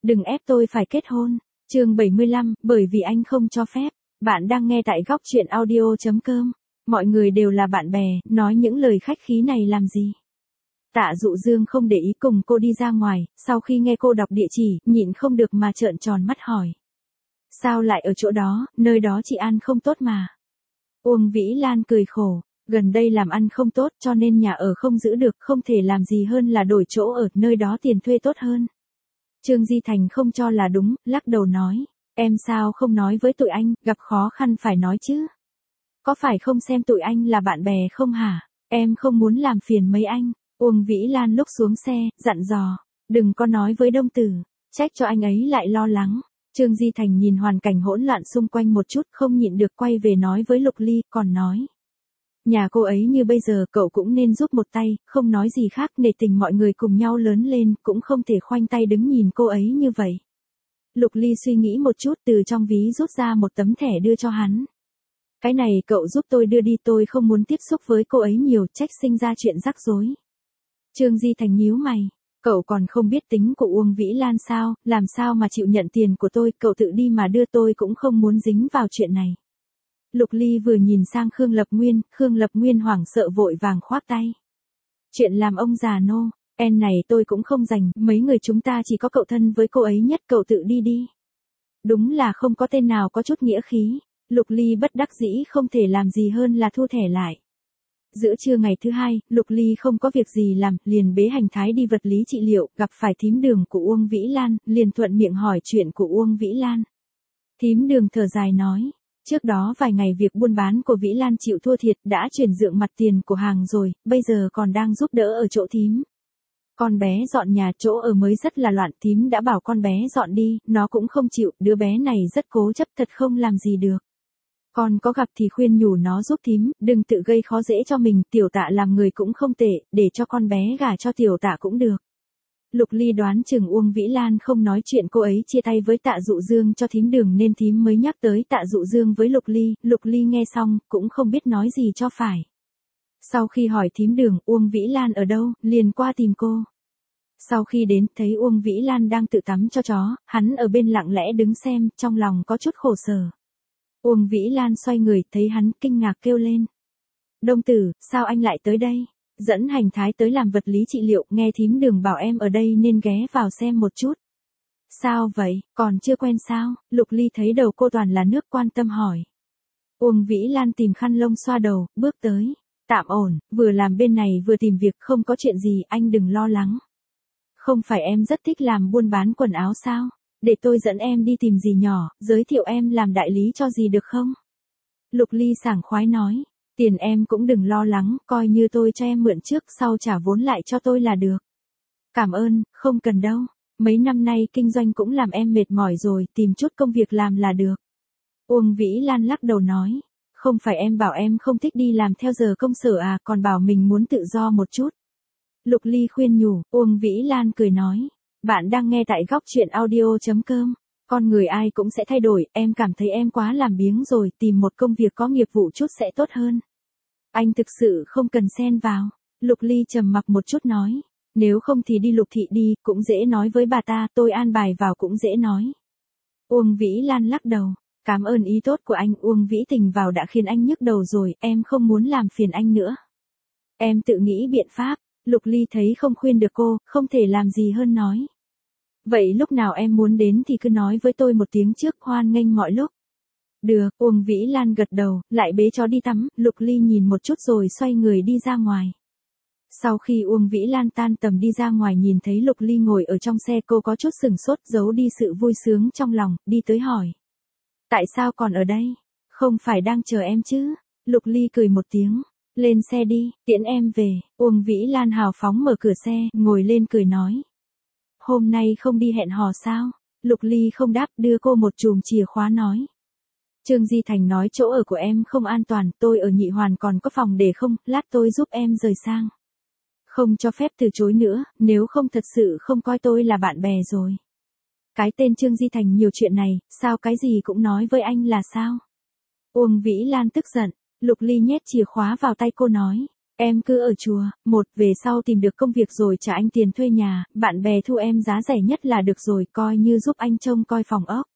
Đừng ép tôi phải kết hôn. Chương 75, bởi vì anh không cho phép. Bạn đang nghe tại góc truyện audio.com. Mọi người đều là bạn bè, nói những lời khách khí này làm gì? Tạ Dụ Dương không để ý cùng cô đi ra ngoài, sau khi nghe cô đọc địa chỉ, nhịn không được mà trợn tròn mắt hỏi. Sao lại ở chỗ đó, nơi đó chị ăn không tốt mà. Uông Vĩ Lan cười khổ, gần đây làm ăn không tốt cho nên nhà ở không giữ được, không thể làm gì hơn là đổi chỗ ở, nơi đó tiền thuê tốt hơn. Trương Di Thành không cho là đúng, lắc đầu nói, em sao không nói với tụi anh, gặp khó khăn phải nói chứ. Có phải không xem tụi anh là bạn bè không hả, em không muốn làm phiền mấy anh. Uông Vĩ Lan lúc xuống xe, dặn dò, đừng có nói với Đông Tử, trách cho anh ấy lại lo lắng. Trương Di Thành nhìn hoàn cảnh hỗn loạn xung quanh một chút không nhịn được quay về nói với Lục Ly, còn nói. Nhà cô ấy như bây giờ cậu cũng nên giúp một tay, không nói gì khác, nể tình mọi người cùng nhau lớn lên, cũng không thể khoanh tay đứng nhìn cô ấy như vậy. Lục Ly suy nghĩ một chút, từ trong ví rút ra một tấm thẻ đưa cho hắn. Cái này cậu giúp tôi đưa đi, tôi không muốn tiếp xúc với cô ấy nhiều, trách sinh ra chuyện rắc rối. Trương Di Thành nhíu mày, cậu còn không biết tính của Uông Vĩ Lan sao, làm sao mà chịu nhận tiền của tôi, cậu tự đi mà đưa, tôi cũng không muốn dính vào chuyện này. Lục Ly vừa nhìn sang Khương Lập Nguyên hoảng sợ vội vàng khoác tay. Chuyện làm ông già nô, này tôi cũng không rành, mấy người chúng ta chỉ có cậu thân với cô ấy nhất, cậu tự đi đi. Đúng là không có tên nào có chút nghĩa khí. Lục Ly bất đắc dĩ không thể làm gì hơn là thu thẻ lại. Giữa trưa ngày thứ hai, Lục Ly không có việc gì làm, liền bế hành thái đi vật lý trị liệu, gặp phải thím Đường của Uông Vĩ Lan, liền thuận miệng hỏi chuyện của Uông Vĩ Lan. Thím Đường thở dài nói, trước đó vài ngày việc buôn bán của Vĩ Lan chịu thua thiệt, đã chuyển nhượng mặt tiền của hàng rồi, bây giờ còn đang giúp đỡ ở chỗ thím. Con bé dọn nhà, chỗ ở mới rất là loạn, thím đã bảo con bé dọn đi, nó cũng không chịu, đứa bé này rất cố chấp, thật không làm gì được. Con có gặp thì khuyên nhủ nó giúp thím, đừng tự gây khó dễ cho mình, Tiểu Tạ làm người cũng không tệ, để cho con bé gả cho Tiểu Tạ cũng được. Lục Ly đoán chừng Uông Vĩ Lan không nói chuyện cô ấy chia tay với Tạ Dụ Dương cho thím Đường nên thím mới nhắc tới Tạ Dụ Dương với Lục Ly nghe xong, cũng không biết nói gì cho phải. Sau khi hỏi thím Đường Uông Vĩ Lan ở đâu, liền qua tìm cô. Sau khi đến, thấy Uông Vĩ Lan đang tự tắm cho chó, hắn ở bên lặng lẽ đứng xem, trong lòng có chút khổ sở. Uông Vĩ Lan xoay người, thấy hắn, kinh ngạc kêu lên. Đông Tử, sao anh lại tới đây? Dẫn hành thái tới làm vật lý trị liệu, nghe thím Đường bảo em ở đây nên ghé vào xem một chút. Sao vậy, còn chưa quen sao? Lục Ly thấy đầu cô toàn là nước quan tâm hỏi. Uông Vĩ Lan tìm khăn lông xoa đầu, bước tới. Tạm ổn, vừa làm bên này vừa tìm việc, không có chuyện gì, anh đừng lo lắng. Không phải em rất thích làm buôn bán quần áo sao? Để tôi dẫn em đi tìm dì nhỏ, giới thiệu em làm đại lý cho dì được không? Lục Ly sảng khoái nói, tiền em cũng đừng lo lắng, coi như tôi cho em mượn trước, sau trả vốn lại cho tôi là được. Cảm ơn, không cần đâu, mấy năm nay kinh doanh cũng làm em mệt mỏi rồi, tìm chút công việc làm là được. Uông Vĩ Lan lắc đầu nói, không phải em bảo em không thích đi làm theo giờ công sở à, còn bảo mình muốn tự do một chút. Lục Ly khuyên nhủ, Uông Vĩ Lan cười nói. Bạn đang nghe tại góc truyện audio.com. Con người ai cũng sẽ thay đổi, em cảm thấy em quá làm biếng rồi, tìm một công việc có nghiệp vụ chút sẽ tốt hơn. Anh thực sự không cần xen vào. Lục Ly trầm mặc một chút nói. Nếu không thì đi Lục thị đi, cũng dễ nói với bà ta, tôi an bài vào cũng dễ nói. Uông Vĩ Lan lắc đầu. Cảm ơn ý tốt của anh, Uông Vĩ Tình vào đã khiến anh nhức đầu rồi, em không muốn làm phiền anh nữa. Em tự nghĩ biện pháp. Lục Ly thấy không khuyên được cô, không thể làm gì hơn nói. Vậy lúc nào em muốn đến thì cứ nói với tôi một tiếng trước, hoan nghênh mọi lúc. Được, Uông Vĩ Lan gật đầu, lại bế chó đi tắm, Lục Ly nhìn một chút rồi xoay người đi ra ngoài. Sau khi Uông Vĩ Lan tan tầm đi ra ngoài nhìn thấy Lục Ly ngồi ở trong xe, cô có chút sửng sốt, giấu đi sự vui sướng trong lòng, đi tới hỏi. Tại sao còn ở đây? Không phải đang chờ em chứ? Lục Ly cười một tiếng. Lên xe đi, tiễn em về. Uông Vĩ Lan hào phóng mở cửa xe, ngồi lên cười nói. Hôm nay không đi hẹn hò sao? Lục Ly không đáp, đưa cô một chùm chìa khóa nói. Trương Di Thành nói chỗ ở của em không an toàn, tôi ở Nhị Hoàn còn có phòng để không, lát tôi giúp em rời sang. Không cho phép từ chối nữa, nếu không thật sự không coi tôi là bạn bè rồi. Cái tên Trương Di Thành nhiều chuyện này, sao cái gì cũng nói với anh là sao? Uông Vĩ Lan tức giận. Lục Ly nhét chìa khóa vào tay cô nói. Em cứ ở chùa, về sau tìm được công việc rồi trả anh tiền thuê nhà, bạn bè thu em giá rẻ nhất là được rồi, coi như giúp anh trông coi phòng ốc.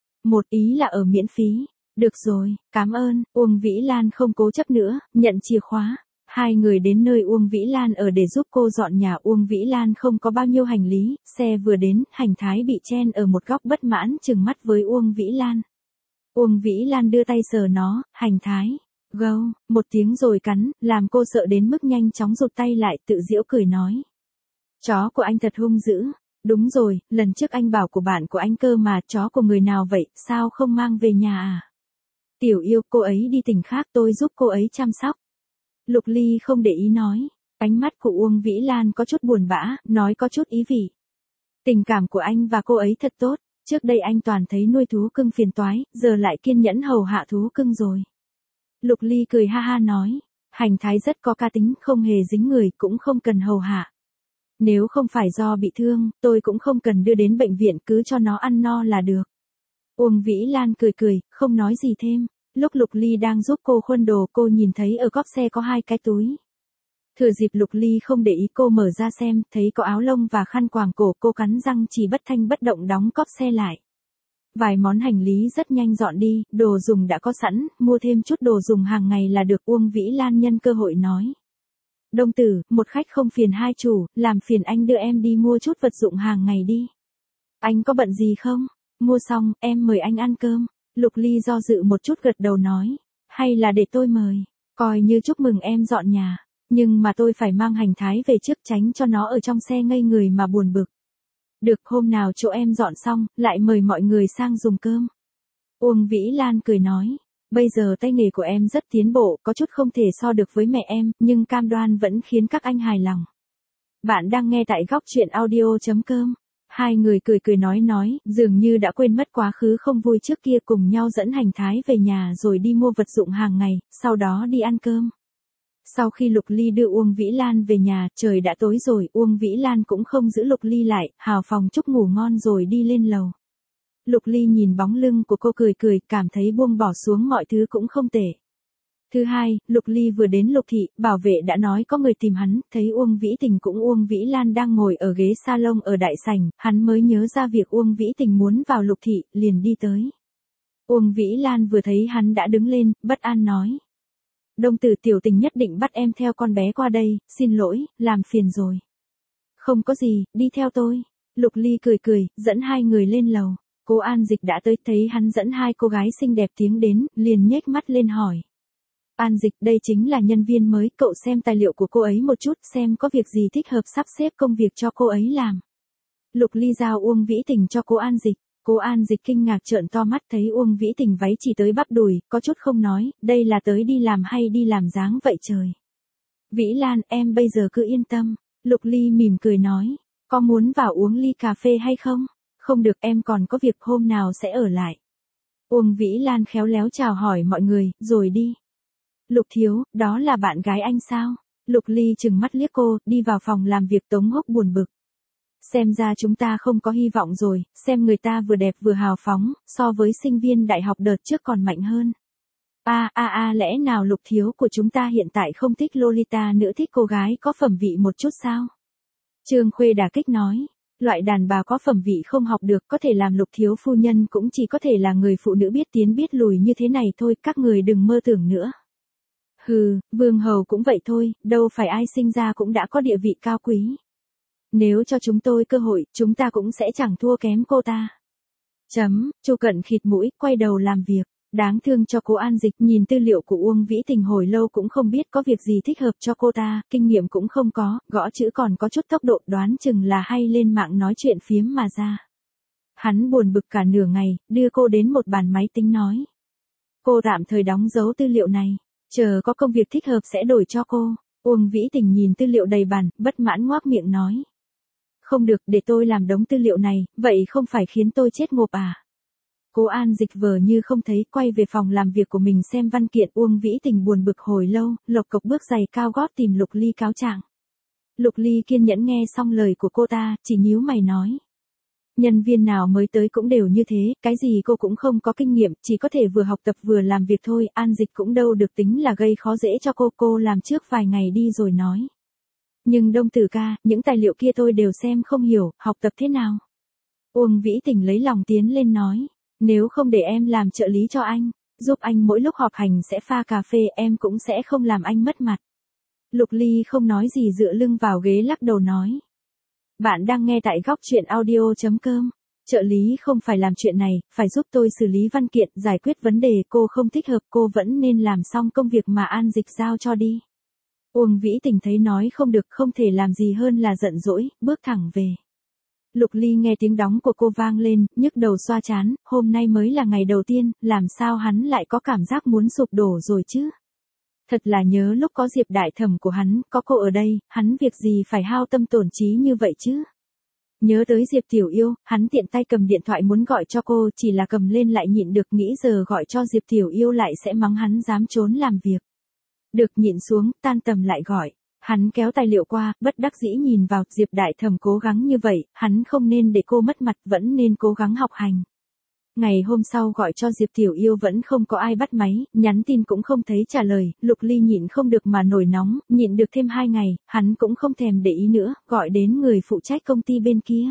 Ý là ở miễn phí. Được rồi, cảm ơn. Uông Vĩ Lan không cố chấp nữa, nhận chìa khóa. Hai người đến nơi Uông Vĩ Lan ở để giúp cô dọn nhà. Uông Vĩ Lan không có bao nhiêu hành lý, xe vừa đến, Hành Thái bị chen ở một góc bất mãn trừng mắt với Uông Vĩ Lan. Uông Vĩ Lan đưa tay sờ nó, Hành Thái. Gâu, một tiếng rồi cắn, làm cô sợ đến mức nhanh chóng rụt tay lại, tự giễu cười nói. Chó của anh thật hung dữ. Đúng rồi, lần trước anh bảo của bạn của anh cơ mà, chó của người nào vậy, sao không mang về nhà à? Tiểu yêu, cô ấy đi tỉnh khác, tôi giúp cô ấy chăm sóc. Lục Ly không để ý nói. Ánh mắt của Uông Vĩ Lan có chút buồn bã, nói có chút ý vị. Tình cảm của anh và cô ấy thật tốt, trước đây anh toàn thấy nuôi thú cưng phiền toái, giờ lại kiên nhẫn hầu hạ thú cưng rồi. Lục Ly cười ha ha nói, Hành Thái rất có cá tính, không hề dính người, cũng không cần hầu hạ. Nếu không phải do bị thương, tôi cũng không cần đưa đến bệnh viện, cứ cho nó ăn no là được. Uông Vĩ Lan cười, không nói gì thêm. Lúc Lục Ly đang giúp cô khuân đồ, cô nhìn thấy ở cốp xe có 2 cái túi. Thừa dịp Lục Ly không để ý, cô mở ra xem, thấy có áo lông và khăn quàng cổ, cô cắn răng chỉ bất thanh bất động đóng cốp xe lại. Vài món hành lý rất nhanh dọn đi, đồ dùng đã có sẵn, mua thêm chút đồ dùng hàng ngày là được. Uông Vĩ Lan nhân cơ hội nói. Đông tử, một khách không phiền hai chủ, làm phiền anh đưa em đi mua chút vật dụng hàng ngày đi. Anh có bận gì không? Mua xong, em mời anh ăn cơm. Lục Ly do dự một chút gật đầu nói. Hay là để tôi mời, coi như chúc mừng em dọn nhà. Nhưng mà tôi phải mang Hành Thái về trước, tránh cho nó ở trong xe ngây người mà buồn bực. Được, hôm nào chỗ em dọn xong, lại mời mọi người sang dùng cơm. Uông Vĩ Lan cười nói. Bây giờ tay nghề của em rất tiến bộ, có chút không thể so được với mẹ em, nhưng cam đoan vẫn khiến các anh hài lòng. Bạn đang nghe tại góc truyện audio.com. Hai người cười nói, dường như đã quên mất quá khứ không vui trước kia, cùng nhau dẫn Hành Thái về nhà rồi đi mua vật dụng hàng ngày, sau đó đi ăn cơm. Sau khi Lục Ly đưa Uông Vĩ Lan về nhà, trời đã tối rồi, Uông Vĩ Lan cũng không giữ Lục Ly lại, hào phòng chúc ngủ ngon rồi đi lên lầu. Lục Ly nhìn bóng lưng của cô cười, cảm thấy buông bỏ xuống mọi thứ cũng không tệ. Thứ hai, Lục Ly vừa đến Lục Thị, bảo vệ đã nói có người tìm hắn, thấy Uông Vĩ Tình cũng Uông Vĩ Lan đang ngồi ở ghế salon ở đại sảnh, hắn mới nhớ ra việc Uông Vĩ Tình muốn vào Lục Thị, liền đi tới. Uông Vĩ Lan vừa thấy hắn đã đứng lên, bất an nói. Đông tử, tiểu Tình nhất định bắt em theo con bé qua đây, xin lỗi, làm phiền rồi. Không có gì, đi theo tôi. Lục Ly cười, dẫn hai người lên lầu. Cô An Dịch đã tới, thấy hắn dẫn hai cô gái xinh đẹp tiến đến, liền nhếch mắt lên hỏi. An Dịch, đây chính là nhân viên mới, cậu xem tài liệu của cô ấy một chút, xem có việc gì thích hợp sắp xếp công việc cho cô ấy làm. Lục Ly giao Uông Vĩ Tình cho cô An Dịch. Cô An Dịch kinh ngạc trợn to mắt, thấy Uông Vĩ Tình váy chỉ tới bắp đùi, có chút không nói, đây là tới đi làm hay đi làm dáng vậy trời. Vĩ Lan, em bây giờ cứ yên tâm. Lục Ly mỉm cười nói, có muốn vào uống ly cà phê hay không? Không được, em còn có việc, hôm nào sẽ ở lại. Uông Vĩ Lan khéo léo chào hỏi mọi người, rồi đi. Lục thiếu, đó là bạn gái anh sao? Lục Ly trừng mắt liếc cô, đi vào phòng làm việc. Tống Húc buồn bực. Xem ra chúng ta không có hy vọng rồi, xem người ta vừa đẹp vừa hào phóng, so với sinh viên đại học đợt trước còn mạnh hơn. Lẽ nào Lục thiếu của chúng ta hiện tại không thích Lolita nữa, thích cô gái có phẩm vị một chút sao? Trương Khuê đả kích nói. Loại đàn bà có phẩm vị không học được, có thể làm Lục thiếu phu nhân cũng chỉ có thể là người phụ nữ biết tiến biết lùi như thế này thôi, các người đừng mơ tưởng nữa. Hừ, vương hầu cũng vậy thôi, đâu phải ai sinh ra cũng đã có địa vị cao quý. Nếu cho chúng tôi cơ hội, chúng ta cũng sẽ chẳng thua kém cô ta. Chu Cận khịt mũi, quay đầu làm việc. Đáng thương cho cô An Dịch, nhìn tư liệu của Uông Vĩ Tình hồi lâu cũng không biết có việc gì thích hợp cho cô ta, kinh nghiệm cũng không có, gõ chữ còn có chút tốc độ, đoán chừng là hay lên mạng nói chuyện phiếm mà ra. Hắn buồn bực cả nửa ngày, đưa cô đến một bàn máy tính nói. Cô tạm thời đóng dấu tư liệu này, chờ có công việc thích hợp sẽ đổi cho cô. Uông Vĩ Tình nhìn tư liệu đầy bàn, bất mãn ngoác miệng nói. Không được, để tôi làm đống tư liệu này, vậy không phải khiến tôi chết ngộp à? Cô An Dịch vờ như không thấy, quay về phòng làm việc của mình xem văn kiện. Uông Vĩ Tình buồn bực hồi lâu, lộc cộc bước giày cao gót tìm Lục Ly cáo trạng. Lục Ly kiên nhẫn nghe xong lời của cô ta, chỉ nhíu mày nói. Nhân viên nào mới tới cũng đều như thế, cái gì cô cũng không có kinh nghiệm, chỉ có thể vừa học tập vừa làm việc thôi, An Dịch cũng đâu được tính là gây khó dễ cho cô làm trước vài ngày đi rồi nói. Nhưng Đông Tử ca, những tài liệu kia tôi đều xem không hiểu, học tập thế nào? Uông Vĩ Tình lấy lòng tiến lên nói, nếu không để em làm trợ lý cho anh, giúp anh mỗi lúc họp hành sẽ pha cà phê em cũng sẽ không làm anh mất mặt. Lục Ly không nói gì dựa lưng vào ghế lắc đầu nói. Bạn đang nghe tại góc chuyện audio.com. Trợ lý không phải làm chuyện này, phải giúp tôi xử lý văn kiện, giải quyết vấn đề, cô không thích hợp, cô vẫn nên làm xong công việc mà An Dịch giao cho đi. Uông Vĩ Tình thấy nói không được, không thể làm gì hơn là giận dỗi, bước thẳng về. Lục Ly nghe tiếng đóng của cô vang lên, nhức đầu xoa trán, hôm nay mới là ngày đầu tiên, làm sao hắn lại có cảm giác muốn sụp đổ rồi chứ? Thật là nhớ lúc có Diệp đại thẩm của hắn, có cô ở đây, hắn việc gì phải hao tâm tổn trí như vậy chứ? Nhớ tới Diệp Tiểu Yêu, hắn tiện tay cầm điện thoại muốn gọi cho cô, chỉ là cầm lên lại nhịn được, nghĩ giờ gọi cho Diệp Tiểu Yêu lại sẽ mắng hắn dám trốn làm việc. Được nhịn xuống, tan tầm lại gọi. Hắn kéo tài liệu qua, bất đắc dĩ nhìn vào, Diệp đại thẩm cố gắng như vậy, hắn không nên để cô mất mặt, vẫn nên cố gắng học hành. Ngày hôm sau gọi cho Diệp Tiểu Yêu vẫn không có ai bắt máy, nhắn tin cũng không thấy trả lời, Lục Ly nhịn không được mà nổi nóng, nhịn được thêm 2 ngày, hắn cũng không thèm để ý nữa, gọi đến người phụ trách công ty bên kia.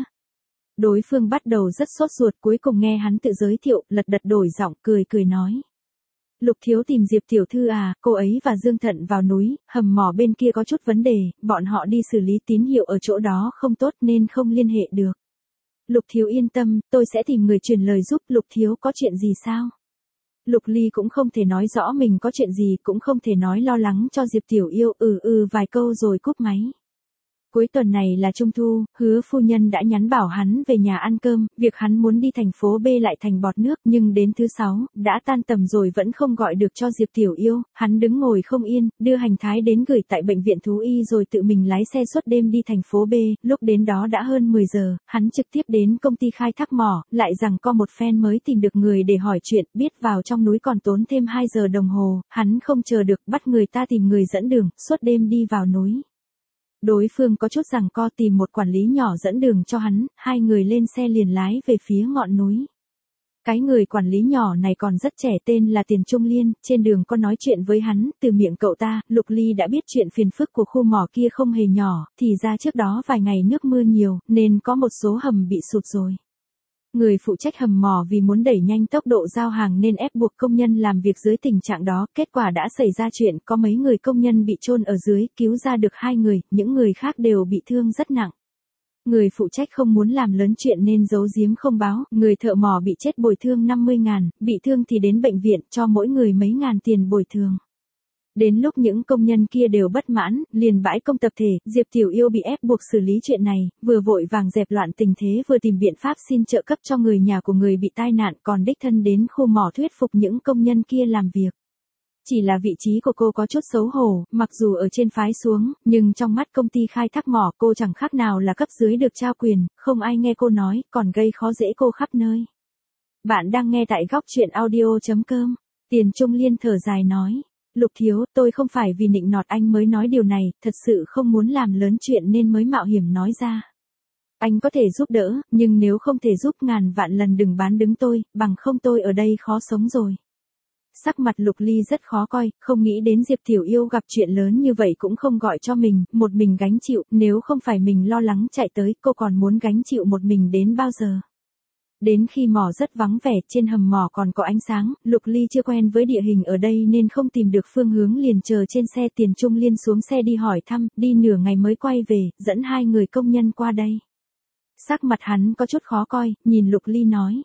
Đối phương bắt đầu rất sốt ruột, cuối cùng nghe hắn tự giới thiệu, lật đật đổi giọng, cười nói. Lục thiếu tìm Diệp tiểu thư à, cô ấy và Dương Thận vào núi, hầm mỏ bên kia có chút vấn đề, bọn họ đi xử lý tín hiệu ở chỗ đó không tốt nên không liên hệ được. Lục thiếu yên tâm, tôi sẽ tìm người truyền lời giúp. Lục thiếu có chuyện gì sao? Lục Ly cũng không thể nói rõ mình có chuyện gì, cũng không thể nói lo lắng cho Diệp Tiểu Yêu, vài câu rồi cúp máy. Cuối tuần này là Trung Thu, Hứa phu nhân đã nhắn bảo hắn về nhà ăn cơm, việc hắn muốn đi thành phố B lại thành bọt nước, nhưng đến thứ 6, đã tan tầm rồi vẫn không gọi được cho Diệp Tiểu Yêu, hắn đứng ngồi không yên, đưa hành thái đến gửi tại bệnh viện thú y rồi tự mình lái xe suốt đêm đi thành phố B, lúc đến đó đã hơn 10 giờ, hắn trực tiếp đến công ty khai thác mỏ, lại rằng có một phen mới tìm được người để hỏi chuyện, biết vào trong núi còn tốn thêm 2 giờ đồng hồ, hắn không chờ được, bắt người ta tìm người dẫn đường, suốt đêm đi vào núi. Đối phương có chút giằng co tìm một quản lý nhỏ dẫn đường cho hắn, 2 người lên xe liền lái về phía ngọn núi. Cái người quản lý nhỏ này còn rất trẻ, tên là Tiền Trung Liên, trên đường có nói chuyện với hắn, từ miệng cậu ta, Lục Ly đã biết chuyện phiền phức của khu mỏ kia không hề nhỏ, thì ra trước đó vài ngày nước mưa nhiều, nên có một số hầm bị sụt rồi. Người phụ trách hầm mỏ vì muốn đẩy nhanh tốc độ giao hàng nên ép buộc công nhân làm việc dưới tình trạng đó, kết quả đã xảy ra chuyện, có mấy người công nhân bị chôn ở dưới, cứu ra được 2 người, những người khác đều bị thương rất nặng. Người phụ trách không muốn làm lớn chuyện nên giấu giếm không báo, người thợ mỏ bị chết bồi thương 50.000, bị thương thì đến bệnh viện cho mỗi người mấy ngàn tiền bồi thường. Đến lúc những công nhân kia đều bất mãn, liền bãi công tập thể, Diệp Tiểu Yêu bị ép buộc xử lý chuyện này, vừa vội vàng dẹp loạn tình thế vừa tìm biện pháp xin trợ cấp cho người nhà của người bị tai nạn, còn đích thân đến khu mỏ thuyết phục những công nhân kia làm việc. Chỉ là vị trí của cô có chút xấu hổ, mặc dù ở trên phái xuống, nhưng trong mắt công ty khai thác mỏ cô chẳng khác nào là cấp dưới được trao quyền, không ai nghe cô nói, còn gây khó dễ cô khắp nơi. Bạn đang nghe tại góc chuyện audio.com. Tiền Trung Liên thở dài nói. Lục thiếu, tôi không phải vì nịnh nọt anh mới nói điều này, thật sự không muốn làm lớn chuyện nên mới mạo hiểm nói ra. Anh có thể giúp đỡ, nhưng nếu không thể giúp ngàn vạn lần đừng bán đứng tôi, bằng không tôi ở đây khó sống rồi. Sắc mặt Lục Ly rất khó coi, không nghĩ đến Diệp Tiểu Yêu gặp chuyện lớn như vậy cũng không gọi cho mình, một mình gánh chịu, nếu không phải mình lo lắng chạy tới, cô còn muốn gánh chịu một mình đến bao giờ. Đến khi mỏ rất vắng vẻ, trên hầm mỏ còn có ánh sáng, Lục Ly chưa quen với địa hình ở đây nên không tìm được phương hướng liền chờ trên xe. Tiền Trung Liên xuống xe đi hỏi thăm, đi nửa ngày mới quay về, dẫn 2 người công nhân qua đây. Sắc mặt hắn có chút khó coi, nhìn Lục Ly nói.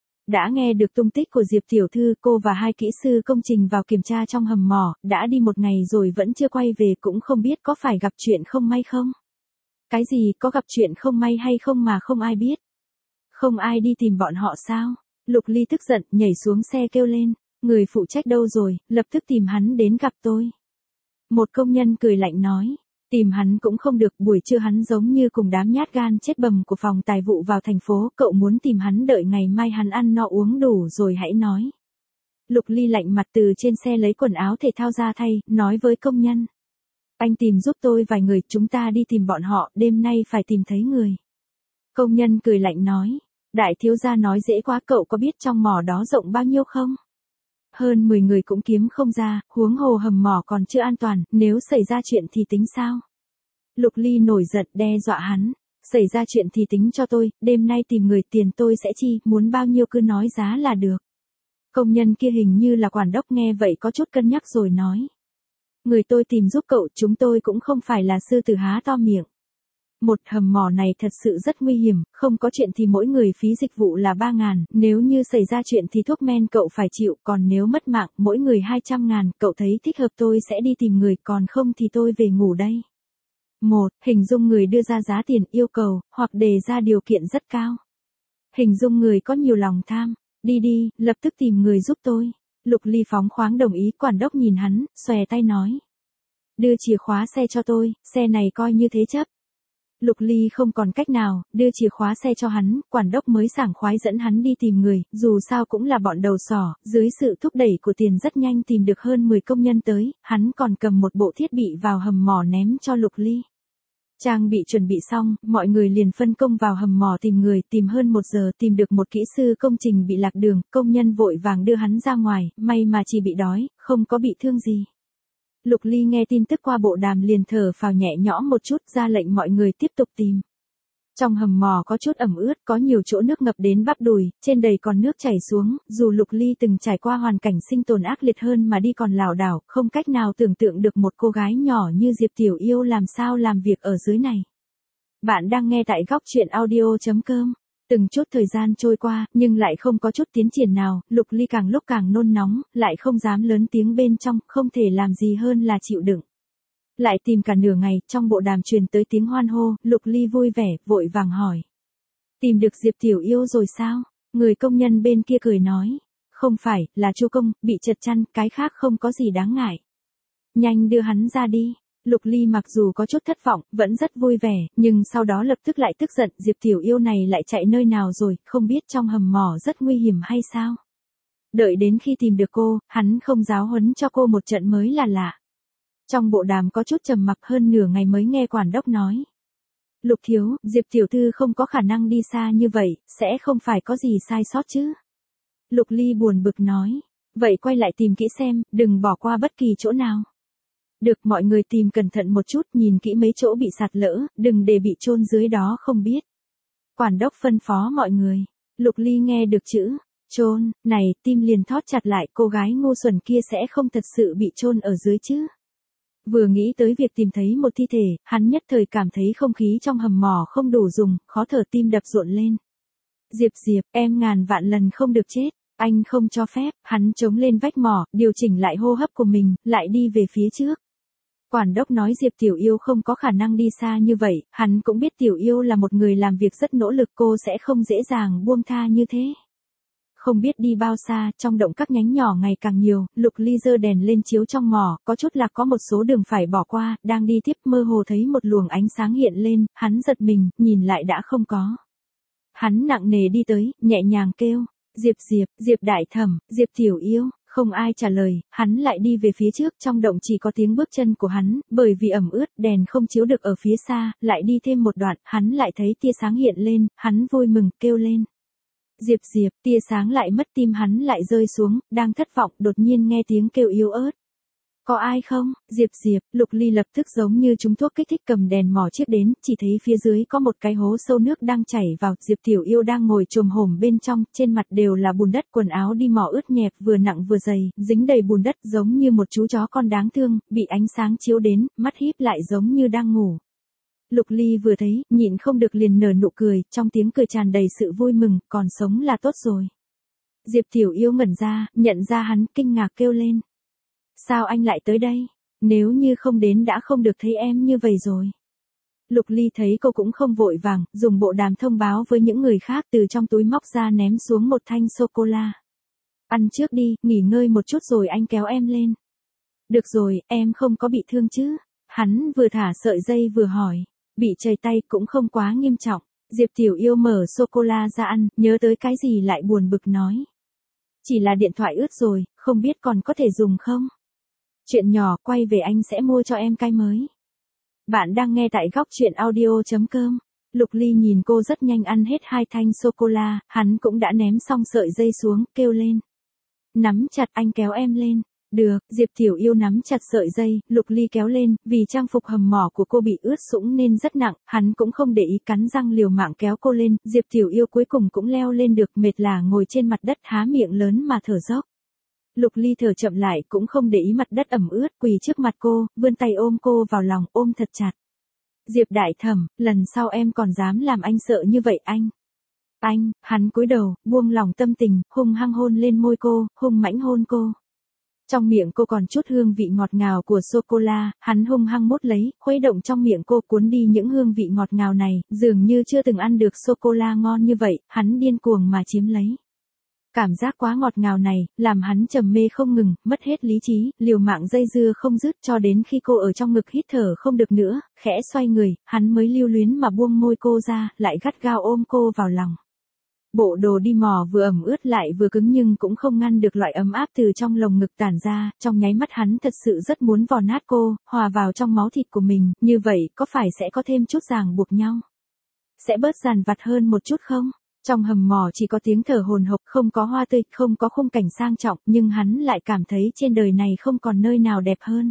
Đã nghe được tung tích của Diệp tiểu thư, cô và 2 kỹ sư công trình vào kiểm tra trong hầm mỏ, đã đi 1 ngày rồi vẫn chưa quay về, cũng không biết có phải gặp chuyện không may không? Cái gì, có gặp chuyện không may hay không mà không ai biết? Không ai đi tìm bọn họ sao? Lục Ly tức giận, nhảy xuống xe kêu lên, người phụ trách đâu rồi, lập tức tìm hắn đến gặp tôi. Một công nhân cười lạnh nói, tìm hắn cũng không được, buổi trưa hắn giống như cùng đám nhát gan chết bầm của phòng tài vụ vào thành phố, cậu muốn tìm hắn đợi ngày mai hắn ăn no uống đủ rồi hãy nói. Lục Ly lạnh mặt từ trên xe lấy quần áo thể thao ra thay, nói với công nhân. Anh tìm giúp tôi vài người, chúng ta đi tìm bọn họ, đêm nay phải tìm thấy người. Công nhân cười lạnh nói. Đại thiếu gia nói dễ quá, cậu có biết trong mỏ đó rộng bao nhiêu không? Hơn 10 người cũng kiếm không ra, huống hồ hầm mỏ còn chưa an toàn, nếu xảy ra chuyện thì tính sao? Lục Ly nổi giận đe dọa hắn. Xảy ra chuyện thì tính cho tôi, đêm nay tìm người, tiền tôi sẽ chi, muốn bao nhiêu cứ nói giá là được. Công nhân kia hình như là quản đốc nghe vậy có chút cân nhắc rồi nói. Người tôi tìm giúp cậu, chúng tôi cũng không phải là sư tử há to miệng. Một hầm mỏ này thật sự rất nguy hiểm, không có chuyện thì mỗi người phí dịch vụ là 3.000, nếu như xảy ra chuyện thì thuốc men cậu phải chịu, còn nếu mất mạng, mỗi người 200.000, cậu thấy thích hợp tôi sẽ đi tìm người, còn không thì tôi về ngủ đây. Hình dung người đưa ra giá tiền yêu cầu, hoặc đề ra điều kiện rất cao. Hình dung người có nhiều lòng tham, đi, lập tức tìm người giúp tôi. Lục Ly phóng khoáng đồng ý, quản đốc nhìn hắn, xòe tay nói. Đưa chìa khóa xe cho tôi, xe này coi như thế chấp. Lục Ly không còn cách nào, đưa chìa khóa xe cho hắn, quản đốc mới sảng khoái dẫn hắn đi tìm người, dù sao cũng là bọn đầu sỏ, dưới sự thúc đẩy của tiền rất nhanh tìm được hơn 10 công nhân tới, hắn còn cầm một bộ thiết bị vào hầm mỏ ném cho Lục Ly. Trang bị chuẩn bị xong, mọi người liền phân công vào hầm mỏ tìm người, tìm hơn 1 giờ tìm được một kỹ sư công trình bị lạc đường, công nhân vội vàng đưa hắn ra ngoài, may mà chỉ bị đói, không có bị thương gì. Lục Ly nghe tin tức qua bộ đàm liền thở phào nhẹ nhõm một chút, ra lệnh mọi người tiếp tục tìm. Trong hầm mỏ có chút ẩm ướt, có nhiều chỗ nước ngập đến bắp đùi, trên đầy còn nước chảy xuống, dù Lục Ly từng trải qua hoàn cảnh sinh tồn ác liệt hơn mà đi còn lảo đảo, không cách nào tưởng tượng được một cô gái nhỏ như Diệp Tiểu Yêu làm sao làm việc ở dưới này. Bạn đang nghe tại góc truyện audio.com. Từng chút thời gian trôi qua, nhưng lại không có chút tiến triển nào, Lục Ly càng lúc càng nôn nóng, lại không dám lớn tiếng bên trong, không thể làm gì hơn là chịu đựng. Lại tìm cả nửa ngày, trong bộ đàm truyền tới tiếng hoan hô, Lục Ly vui vẻ, vội vàng hỏi. Tìm được Diệp Tiểu Yêu rồi sao? Người công nhân bên kia cười nói. Không phải, là Chu Công, bị trật chăn, cái khác không có gì đáng ngại. Nhanh đưa hắn ra đi. Lục Ly mặc dù có chút thất vọng, vẫn rất vui vẻ, nhưng sau đó lập tức lại tức giận, Diệp Tiểu Yêu này lại chạy nơi nào rồi, không biết trong hầm mỏ rất nguy hiểm hay sao? Đợi đến khi tìm được cô, hắn không giáo huấn cho cô một trận mới là lạ. Trong bộ đàm có chút trầm mặc, hơn nửa ngày mới nghe quản đốc nói. Lục thiếu, Diệp tiểu thư không có khả năng đi xa như vậy, sẽ không phải có gì sai sót chứ? Lục Ly buồn bực nói. Vậy quay lại tìm kỹ xem, đừng bỏ qua bất kỳ chỗ nào. Được, mọi người tìm cẩn thận một chút, nhìn kỹ mấy chỗ bị sạt lỡ, đừng để bị chôn dưới đó không biết. Quản đốc phân phó mọi người. Lục Ly nghe được chữ chôn này, tim liền thót chặt lại, cô gái ngu xuẩn kia sẽ không thật sự bị chôn ở dưới chứ? Vừa nghĩ tới việc tìm thấy một thi thể, hắn nhất thời cảm thấy không khí trong hầm mỏ không đủ dùng, khó thở, tim đập rộn lên. Diệp, em ngàn vạn lần không được chết, anh không cho phép. Hắn chống lên vách mỏ, điều chỉnh lại hô hấp của mình, lại đi về phía trước. Quản đốc nói Diệp Tiểu Yêu không có khả năng đi xa như vậy, hắn cũng biết Tiểu Yêu là một người làm việc rất nỗ lực, cô sẽ không dễ dàng buông tha như thế. Không biết đi bao xa, trong động các nhánh nhỏ ngày càng nhiều, Lục Ly giơ đèn lên chiếu trong mỏ, có chút là có một số đường phải bỏ qua, đang đi tiếp mơ hồ thấy một luồng ánh sáng hiện lên, hắn giật mình, nhìn lại đã không có. Hắn nặng nề đi tới, nhẹ nhàng kêu, Diệp đại thẩm, Diệp Tiểu Yêu. Không ai trả lời, hắn lại đi về phía trước, trong động chỉ có tiếng bước chân của hắn, bởi vì ẩm ướt, đèn không chiếu được ở phía xa, lại đi thêm một đoạn, hắn lại thấy tia sáng hiện lên, hắn vui mừng, kêu lên. Diệp, tia sáng lại mất, tim hắn lại rơi xuống, đang thất vọng, đột nhiên nghe tiếng kêu yếu ớt. Có ai không? Diệp, Lục Ly lập tức giống như trúng thuốc kích thích cầm đèn mỏ chiếc đến, chỉ thấy phía dưới có một cái hố sâu nước đang chảy vào, Diệp Tiểu Yêu đang ngồi chồm hổm bên trong, trên mặt đều là bùn đất, quần áo đi mỏ ướt nhẹp, vừa nặng vừa dày, dính đầy bùn đất, giống như một chú chó con đáng thương, bị ánh sáng chiếu đến, mắt híp lại giống như đang ngủ. Lục Ly vừa thấy, nhịn không được liền nở nụ cười, trong tiếng cười tràn đầy sự vui mừng, còn sống là tốt rồi. Diệp Tiểu Yêu ngẩn ra, nhận ra hắn, kinh ngạc kêu lên. Sao anh lại tới đây? Nếu như không đến đã không được thấy em như vậy rồi. Lục Ly thấy cô cũng không vội vàng, dùng bộ đàm thông báo với những người khác, từ trong túi móc ra ném xuống một thanh sô-cô-la. Ăn trước đi, nghỉ ngơi một chút rồi anh kéo em lên. Được rồi, em không có bị thương chứ? Hắn vừa thả sợi dây vừa hỏi. Bị chảy tay cũng không quá nghiêm trọng. Diệp Tiểu Yêu mở sô-cô-la ra ăn, nhớ tới cái gì lại buồn bực nói. Chỉ là điện thoại ướt rồi, không biết còn có thể dùng không? Chuyện nhỏ, quay về anh sẽ mua cho em cái mới. Bạn đang nghe tại góc truyện audio.com. Lục Ly nhìn cô rất nhanh ăn hết 2 thanh sô-cô-la, hắn cũng đã ném xong sợi dây xuống, kêu lên. Nắm chặt, anh kéo em lên. Được, Diệp Tiểu Yêu nắm chặt sợi dây, Lục Ly kéo lên, vì trang phục hầm mỏ của cô bị ướt sũng nên rất nặng, hắn cũng không để ý, cắn răng liều mạng kéo cô lên, Diệp Tiểu Yêu cuối cùng cũng leo lên được, mệt lả ngồi trên mặt đất há miệng lớn mà thở dốc. Lục Ly thở chậm lại, cũng không để ý mặt đất ẩm ướt, quỳ trước mặt cô, vươn tay ôm cô vào lòng, ôm thật chặt. Diệp đại thẩm, lần sau em còn dám làm anh sợ như vậy anh. Anh, hắn cúi đầu, buông lòng tâm tình, hung hăng hôn lên môi cô, hung mãnh hôn cô. Trong miệng cô còn chút hương vị ngọt ngào của sô-cô-la, hắn hung hăng mút lấy, khuấy động trong miệng cô cuốn đi những hương vị ngọt ngào này, dường như chưa từng ăn được sô-cô-la ngon như vậy, hắn điên cuồng mà chiếm lấy. Cảm giác quá ngọt ngào này, làm hắn trầm mê không ngừng, mất hết lý trí, liều mạng dây dưa không dứt cho đến khi cô ở trong ngực hít thở không được nữa, khẽ xoay người, hắn mới lưu luyến mà buông môi cô ra, lại gắt gao ôm cô vào lòng. Bộ đồ đi mò vừa ẩm ướt lại vừa cứng nhưng cũng không ngăn được loại ấm áp từ trong lồng ngực tản ra, trong nháy mắt hắn thật sự rất muốn vò nát cô, hòa vào trong máu thịt của mình, như vậy có phải sẽ có thêm chút ràng buộc nhau? Sẽ bớt dằn vặt hơn một chút không? Trong hầm mỏ chỉ có tiếng thở hồn hộc, không có hoa tươi, không có khung cảnh sang trọng, nhưng hắn lại cảm thấy trên đời này không còn nơi nào đẹp hơn.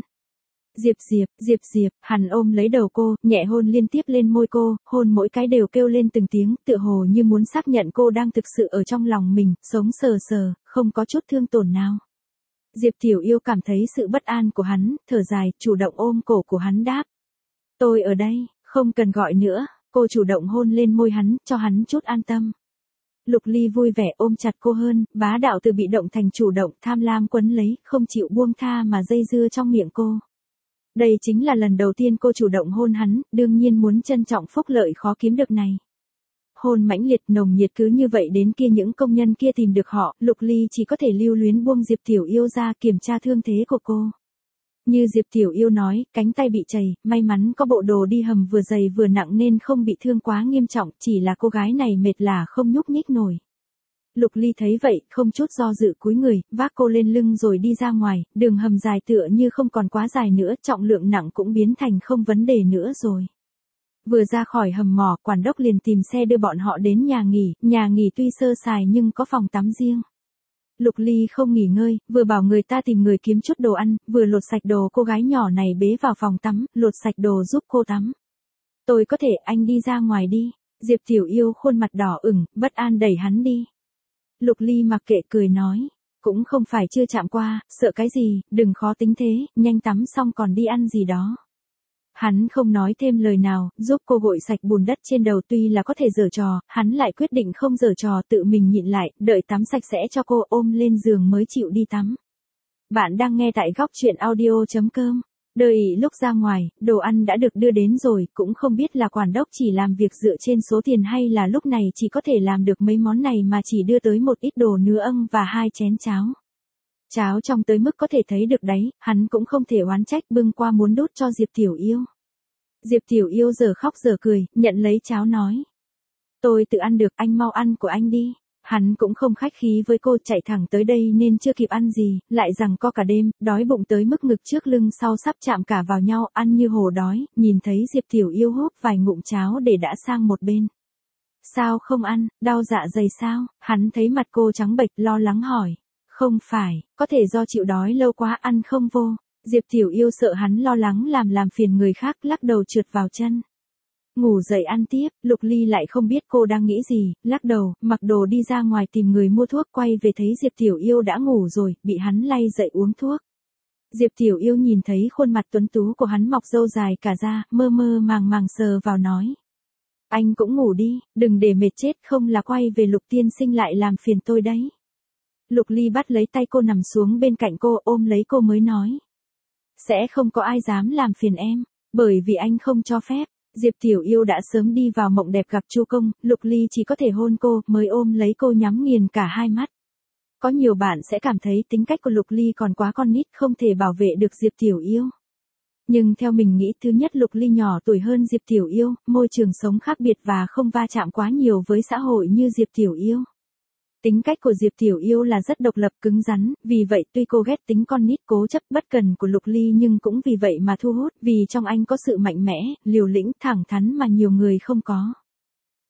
Diệp, hắn ôm lấy đầu cô, nhẹ hôn liên tiếp lên môi cô, hôn mỗi cái đều kêu lên từng tiếng, tựa hồ như muốn xác nhận cô đang thực sự ở trong lòng mình, sống sờ sờ, không có chút thương tổn nào. Diệp Tiểu Yêu cảm thấy sự bất an của hắn, thở dài, chủ động ôm cổ của hắn đáp. Tôi ở đây, không cần gọi nữa, cô chủ động hôn lên môi hắn, cho hắn chút an tâm. Lục Ly vui vẻ ôm chặt cô hơn, bá đạo từ bị động thành chủ động, tham lam quấn lấy, không chịu buông tha mà dây dưa trong miệng cô. Đây chính là lần đầu tiên cô chủ động hôn hắn, đương nhiên muốn trân trọng phúc lợi khó kiếm được này. Hôn mãnh liệt nồng nhiệt cứ như vậy đến kia những công nhân kia tìm được họ, Lục Ly chỉ có thể lưu luyến buông Diệp Tiểu Yêu ra kiểm tra thương thế của cô. Như Diệp Tiểu Yêu nói, cánh tay bị chảy, may mắn có bộ đồ đi hầm vừa dày vừa nặng nên không bị thương quá nghiêm trọng, chỉ là cô gái này mệt lả không nhúc nhích nổi. Lục Ly thấy vậy, không chút do dự cúi người, vác cô lên lưng rồi đi ra ngoài, đường hầm dài tựa như không còn quá dài nữa, trọng lượng nặng cũng biến thành không vấn đề nữa rồi. Vừa ra khỏi hầm mỏ, quản đốc liền tìm xe đưa bọn họ đến nhà nghỉ tuy sơ sài nhưng có phòng tắm riêng. Lục Ly không nghỉ ngơi, vừa bảo người ta tìm người kiếm chút đồ ăn, vừa lột sạch đồ cô gái nhỏ này bế vào phòng tắm, lột sạch đồ giúp cô tắm. Tôi có thể, anh đi ra ngoài đi. Diệp Tiểu Yêu khuôn mặt đỏ ửng, bất an đẩy hắn đi. Lục Ly mặc kệ cười nói, cũng không phải chưa chạm qua, sợ cái gì, đừng khó tính thế, nhanh tắm xong còn đi ăn gì đó. Hắn không nói thêm lời nào, giúp cô gội sạch bùn đất trên đầu, tuy là có thể giở trò, hắn lại quyết định không giở trò, tự mình nhịn lại, đợi tắm sạch sẽ cho cô ôm lên giường mới chịu đi tắm. Bạn đang nghe tại góc truyện audio.com. Đợi lúc ra ngoài, đồ ăn đã được đưa đến rồi, cũng không biết là quản đốc chỉ làm việc dựa trên số tiền hay là lúc này chỉ có thể làm được mấy món này mà chỉ đưa tới một ít đồ nứa âng và 2 chén cháo. Cháo trong tới mức có thể thấy được đấy, hắn cũng không thể oán trách, bưng qua muốn đút cho Diệp Tiểu Yêu. Diệp Tiểu Yêu giờ khóc giờ cười, nhận lấy cháo nói. Tôi tự ăn được, anh mau ăn của anh đi. Hắn cũng không khách khí với cô, chạy thẳng tới đây nên chưa kịp ăn gì, lại rằng co cả đêm, đói bụng tới mức ngực trước lưng sau sắp chạm cả vào nhau, ăn như hổ đói, nhìn thấy Diệp Tiểu Yêu húp vài ngụm cháo để đã sang một bên. Sao không ăn, đau dạ dày sao? Hắn thấy mặt cô trắng bệch lo lắng hỏi. Không phải, có thể do chịu đói lâu quá ăn không vô. Diệp Tiểu Yêu sợ hắn lo lắng làm phiền người khác, lắc đầu trượt vào chân. Ngủ dậy ăn tiếp, Lục Ly lại không biết cô đang nghĩ gì, lắc đầu, mặc đồ đi ra ngoài tìm người mua thuốc, quay về thấy Diệp Tiểu Yêu đã ngủ rồi, bị hắn lay dậy uống thuốc. Diệp Tiểu Yêu nhìn thấy khuôn mặt tuấn tú của hắn mọc râu dài cả ra, mơ mơ màng màng sờ vào nói. Anh cũng ngủ đi, đừng để mệt chết, không là quay về Lục tiên sinh lại làm phiền tôi đấy. Lục Ly bắt lấy tay cô nằm xuống bên cạnh cô, ôm lấy cô mới nói. Sẽ không có ai dám làm phiền em, bởi vì anh không cho phép. Diệp Tiểu Yêu đã sớm đi vào mộng đẹp gặp Chu Công, Lục Ly chỉ có thể hôn cô, mới ôm lấy cô nhắm nghiền cả hai mắt. Có nhiều bạn sẽ cảm thấy tính cách của Lục Ly còn quá con nít, không thể bảo vệ được Diệp Tiểu Yêu. Nhưng theo mình nghĩ, thứ nhất Lục Ly nhỏ tuổi hơn Diệp Tiểu Yêu, môi trường sống khác biệt và không va chạm quá nhiều với xã hội như Diệp Tiểu Yêu. Tính cách của Diệp Tiểu Yêu là rất độc lập cứng rắn, vì vậy tuy cô ghét tính con nít cố chấp bất cần của Lục Ly nhưng cũng vì vậy mà thu hút, vì trong anh có sự mạnh mẽ, liều lĩnh, thẳng thắn mà nhiều người không có.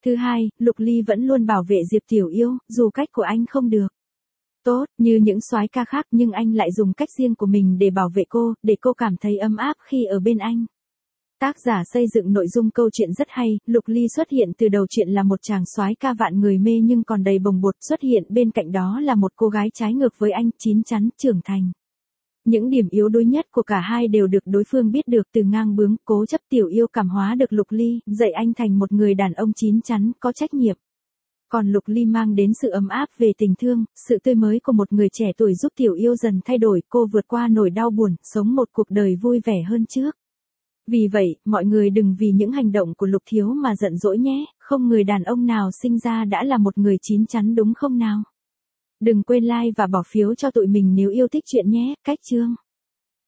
Thứ hai, Lục Ly vẫn luôn bảo vệ Diệp Tiểu Yêu, dù cách của anh không được tốt như những soái ca khác nhưng anh lại dùng cách riêng của mình để bảo vệ cô, để cô cảm thấy ấm áp khi ở bên anh. Tác giả xây dựng nội dung câu chuyện rất hay, Lục Ly xuất hiện từ đầu chuyện là một chàng soái ca vạn người mê nhưng còn đầy bồng bột, xuất hiện bên cạnh đó là một cô gái trái ngược với anh, chín chắn, trưởng thành. Những điểm yếu đuối nhất của cả hai đều được đối phương biết được, từ ngang bướng, cố chấp Tiểu Yêu cảm hóa được Lục Ly, dạy anh thành một người đàn ông chín chắn, có trách nhiệm. Còn Lục Ly mang đến sự ấm áp về tình thương, sự tươi mới của một người trẻ tuổi giúp Tiểu Yêu dần thay đổi, cô vượt qua nỗi đau buồn, sống một cuộc đời vui vẻ hơn trước. Vì vậy, mọi người đừng vì những hành động của Lục Thiếu mà giận dỗi nhé, không người đàn ông nào sinh ra đã là một người chín chắn đúng không nào? Đừng quên like và bỏ phiếu cho tụi mình nếu yêu thích chuyện nhé, cách chương.